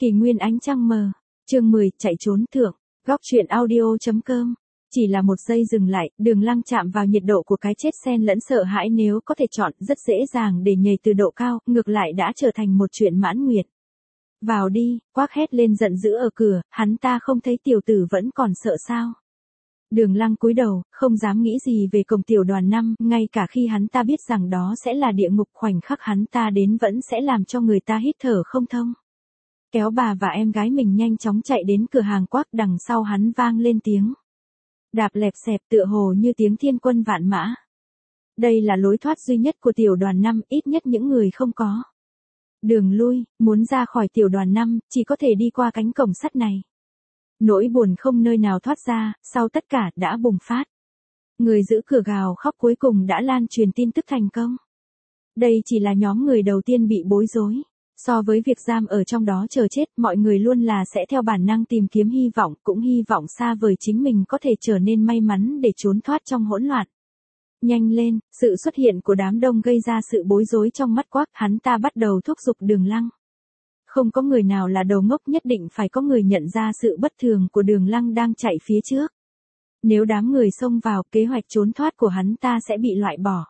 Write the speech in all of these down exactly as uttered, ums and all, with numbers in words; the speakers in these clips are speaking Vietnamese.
Kỷ nguyên ánh trăng mờ. Chương mười, chạy trốn thượng. Góc truyện audio.com. Chỉ là một giây dừng lại, Đường Lăng chạm vào nhiệt độ của cái chết xen lẫn sợ hãi, nếu có thể chọn, rất dễ dàng để nhảy từ độ cao, ngược lại đã trở thành một chuyện mãn nguyệt. Vào đi, Quác hét lên giận dữ ở cửa, hắn ta không thấy tiểu tử vẫn còn sợ sao? Đường Lăng cúi đầu, không dám nghĩ gì về cổng tiểu đoàn năm, ngay cả khi hắn ta biết rằng đó sẽ là địa ngục, khoảnh khắc hắn ta đến vẫn sẽ làm cho người ta hít thở không thông. Kéo bà và em gái mình nhanh chóng chạy đến cửa hàng Quác, đằng sau hắn vang lên tiếng đạp lẹp xẹp tựa hồ như tiếng thiên quân vạn mã. Đây là lối thoát duy nhất của tiểu đoàn năm, ít nhất những người không có đường lui, muốn ra khỏi tiểu đoàn năm, chỉ có thể đi qua cánh cổng sắt này. Nỗi buồn không nơi nào thoát ra, sau tất cả đã bùng phát. Người giữ cửa gào khóc cuối cùng đã lan truyền tin tức thành công. Đây chỉ là nhóm người đầu tiên bị bối rối. So với việc giam ở trong đó chờ chết, mọi người luôn là sẽ theo bản năng tìm kiếm hy vọng, cũng hy vọng xa vời chính mình có thể trở nên may mắn để trốn thoát trong hỗn loạn. Nhanh lên, sự xuất hiện của đám đông gây ra sự bối rối trong mắt Quác, hắn ta bắt đầu thúc giục Đường Lăng. Không có người nào là đầu ngốc, nhất định phải có người nhận ra sự bất thường của Đường Lăng đang chạy phía trước. Nếu đám người xông vào, kế hoạch trốn thoát của hắn ta sẽ bị loại bỏ.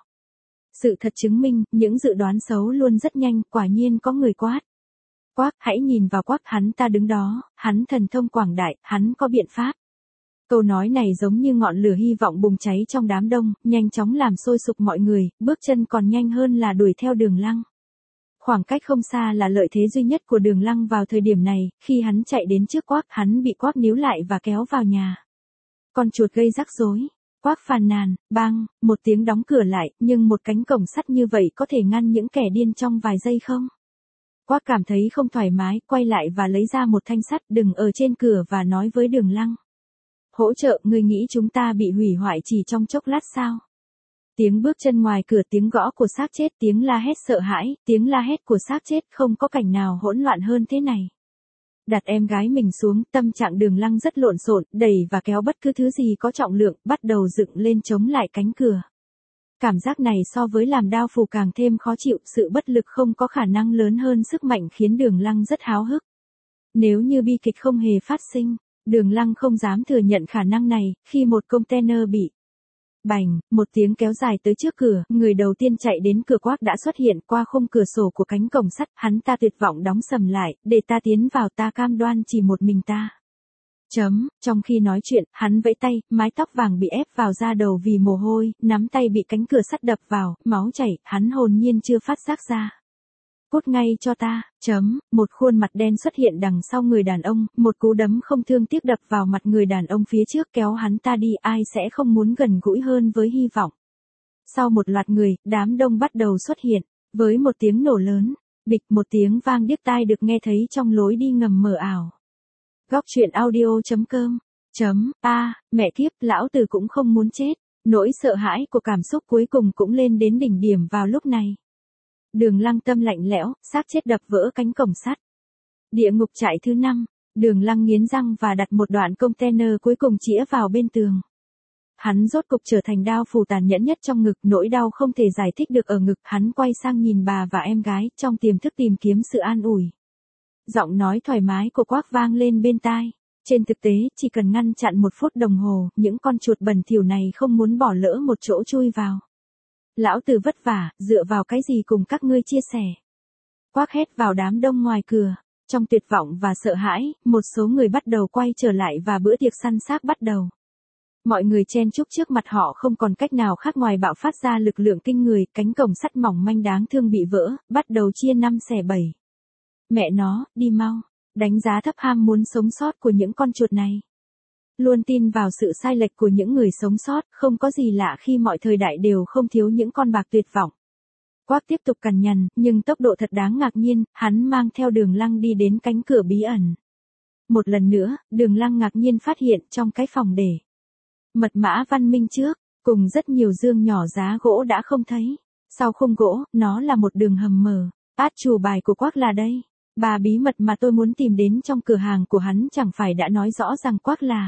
Sự thật chứng minh, những dự đoán xấu luôn rất nhanh, quả nhiên có người quát. Quác, hãy nhìn vào Quác, hắn ta đứng đó, hắn thần thông quảng đại, hắn có biện pháp. Câu nói này giống như ngọn lửa hy vọng bùng cháy trong đám đông, nhanh chóng làm sôi sục mọi người, bước chân còn nhanh hơn là đuổi theo Đường Lăng. Khoảng cách không xa là lợi thế duy nhất của Đường Lăng vào thời điểm này, khi hắn chạy đến trước Quác, hắn bị Quác níu lại và kéo vào nhà. Con chuột gây rắc rối. Quác phàn nàn, bang, một tiếng đóng cửa lại, nhưng một cánh cổng sắt như vậy có thể ngăn những kẻ điên trong vài giây không? Quác cảm thấy không thoải mái, quay lại và lấy ra một thanh sắt đừng ở trên cửa và nói với Đường Lăng. Hỗ trợ, người nghĩ chúng ta bị hủy hoại chỉ trong chốc lát sao? Tiếng bước chân ngoài cửa, tiếng gõ của xác chết, tiếng la hét sợ hãi, tiếng la hét của xác chết, không có cảnh nào hỗn loạn hơn thế này. Đặt em gái mình xuống, tâm trạng Đường Lăng rất lộn xộn, đẩy và kéo bất cứ thứ gì có trọng lượng, bắt đầu dựng lên chống lại cánh cửa. Cảm giác này so với làm đao phủ càng thêm khó chịu, sự bất lực không có khả năng lớn hơn sức mạnh khiến Đường Lăng rất háo hức. Nếu như bi kịch không hề phát sinh, Đường Lăng không dám thừa nhận khả năng này, khi một container bị bành, một tiếng kéo dài tới trước cửa, người đầu tiên chạy đến cửa Quác đã xuất hiện qua khung cửa sổ của cánh cổng sắt, hắn ta tuyệt vọng đóng sầm lại, để ta tiến vào, ta cam đoan chỉ một mình ta. Chấm, trong khi nói chuyện, hắn vẫy tay, mái tóc vàng bị ép vào da đầu vì mồ hôi, nắm tay bị cánh cửa sắt đập vào, máu chảy, hắn hồn nhiên chưa phát giác ra. Cút ngay cho ta, chấm, một khuôn mặt đen xuất hiện đằng sau người đàn ông, một cú đấm không thương tiếc đập vào mặt người đàn ông phía trước, kéo hắn ta đi, ai sẽ không muốn gần gũi hơn với hy vọng. Sau một loạt người, đám đông bắt đầu xuất hiện, với một tiếng nổ lớn, bịch, một tiếng vang điếc tai được nghe thấy trong lối đi ngầm mờ ảo. Góc truyện audio.com, chấm, a, mẹ kiếp, lão tử cũng không muốn chết, nỗi sợ hãi của cảm xúc cuối cùng cũng lên đến đỉnh điểm vào lúc này. Đường Lăng tâm lạnh lẽo, xác chết đập vỡ cánh cổng sắt. Địa ngục trại thứ năm, Đường Lăng nghiến răng và đặt một đoạn container cuối cùng chĩa vào bên tường. Hắn rốt cục trở thành đao phủ tàn nhẫn nhất trong ngực, nỗi đau không thể giải thích được ở ngực, hắn quay sang nhìn bà và em gái, trong tiềm thức tìm kiếm sự an ủi. Giọng nói thoải mái của Quác vang lên bên tai. Trên thực tế, chỉ cần ngăn chặn một phút đồng hồ, những con chuột bẩn thỉu này không muốn bỏ lỡ một chỗ chui vào. Lão tử vất vả, dựa vào cái gì cùng các ngươi chia sẻ? Quác hét vào đám đông ngoài cửa. Trong tuyệt vọng và sợ hãi, một số người bắt đầu quay trở lại và bữa tiệc săn xác bắt đầu. Mọi người chen chúc trước mặt họ không còn cách nào khác ngoài bạo phát ra lực lượng kinh người, cánh cổng sắt mỏng manh đáng thương bị vỡ, bắt đầu chia năm xẻ bảy. Mẹ nó, đi mau, đánh giá thấp ham muốn sống sót của những con chuột này. Luôn tin vào sự sai lệch của những người sống sót, không có gì lạ khi mọi thời đại đều không thiếu những con bạc tuyệt vọng. Quác tiếp tục cằn nhằn, nhưng tốc độ thật đáng ngạc nhiên, hắn mang theo Đường Lăng đi đến cánh cửa bí ẩn. Một lần nữa, Đường Lăng ngạc nhiên phát hiện trong cái phòng để mật mã văn minh trước, cùng rất nhiều dương nhỏ giá gỗ đã không thấy. Sau khung gỗ, nó là một đường hầm mờ. Át chủ bài của Quác là đây. Bà bí mật mà tôi muốn tìm đến trong cửa hàng của hắn chẳng phải đã nói rõ rằng Quác là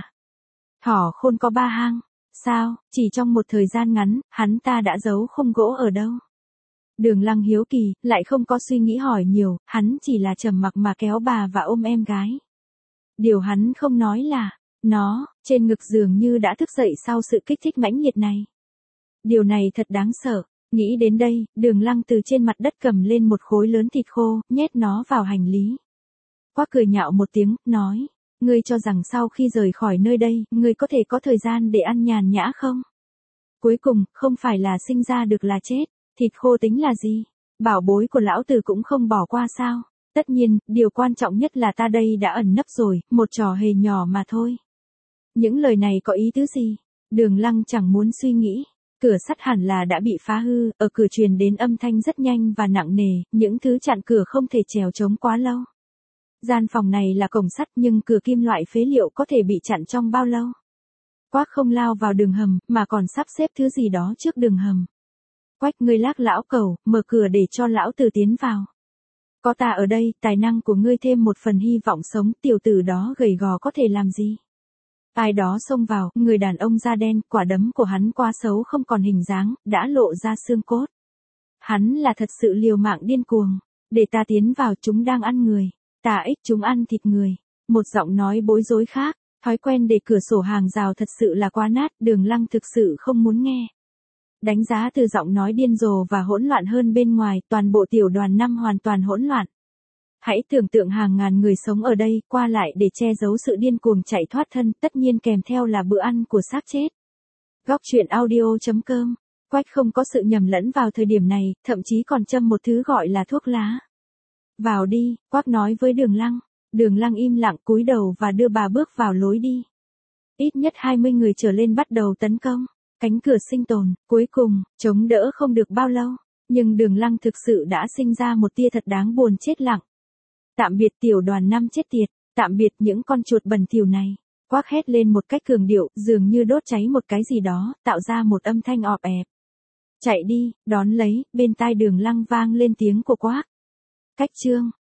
thỏ khôn có ba hang. Sao, chỉ trong một thời gian ngắn, hắn ta đã giấu khung gỗ ở đâu? Đường Lăng hiếu kỳ, lại không có suy nghĩ hỏi nhiều, hắn chỉ là trầm mặc mà kéo bà và ôm em gái. Điều hắn không nói là, nó, trên ngực dường như đã thức dậy sau sự kích thích mãnh liệt này. Điều này thật đáng sợ. Nghĩ đến đây, Đường Lăng từ trên mặt đất cầm lên một khối lớn thịt khô, nhét nó vào hành lý. Quác cười nhạo một tiếng, nói, ngươi cho rằng sau khi rời khỏi nơi đây, ngươi có thể có thời gian để ăn nhàn nhã không? Cuối cùng, không phải là sinh ra được là chết, thịt khô tính là gì? Bảo bối của lão tử cũng không bỏ qua sao? Tất nhiên, điều quan trọng nhất là ta đây đã ẩn nấp rồi, một trò hề nhỏ mà thôi. Những lời này có ý tứ gì? Đường Lăng chẳng muốn suy nghĩ. Cửa sắt hẳn là đã bị phá hư, ở cửa truyền đến âm thanh rất nhanh và nặng nề, những thứ chặn cửa không thể trèo trống quá lâu. Gian phòng này là cổng sắt nhưng cửa kim loại phế liệu có thể bị chặn trong bao lâu? Quác không lao vào đường hầm, mà còn sắp xếp thứ gì đó trước đường hầm. Quách, ngươi lác lão cẩu, mở cửa để cho lão tử tiến vào. Có ta ở đây, tài năng của ngươi thêm một phần hy vọng sống, tiểu tử đó gầy gò có thể làm gì? Ai đó xông vào, người đàn ông da đen, quả đấm của hắn quá xấu không còn hình dáng, đã lộ ra xương cốt. Hắn là thật sự liều mạng điên cuồng. Để ta tiến vào, chúng đang ăn người. Ta ích chúng ăn thịt người. Một giọng nói bối rối khác, thói quen để cửa sổ hàng rào thật sự là quá nát, Đường Lăng thực sự không muốn nghe. Đánh giá từ giọng nói điên rồ và hỗn loạn hơn bên ngoài, toàn bộ tiểu đoàn năm hoàn toàn hỗn loạn. Hãy tưởng tượng hàng ngàn người sống ở đây, qua lại để che giấu sự điên cuồng chạy thoát thân, tất nhiên kèm theo là bữa ăn của xác chết. Góc truyện audio chấm com. Quách không có sự nhầm lẫn vào thời điểm này, thậm chí còn châm một thứ gọi là thuốc lá. Vào đi, Quách nói với Đường Lăng. Đường Lăng im lặng cúi đầu và đưa bà bước vào lối đi. Ít nhất hai mươi người trở lên bắt đầu tấn công. Cánh cửa sinh tồn, cuối cùng, chống đỡ không được bao lâu. Nhưng Đường Lăng thực sự đã sinh ra một tia thật đáng buồn chết lặng. Tạm biệt tiểu đoàn năm chết tiệt, tạm biệt những con chuột bẩn thỉu này. Quác hét lên một cách cường điệu, dường như đốt cháy một cái gì đó, tạo ra một âm thanh ọp ẹp. Chạy đi, đón lấy, bên tai Đường Lăng vang lên tiếng của Quác. Cách chương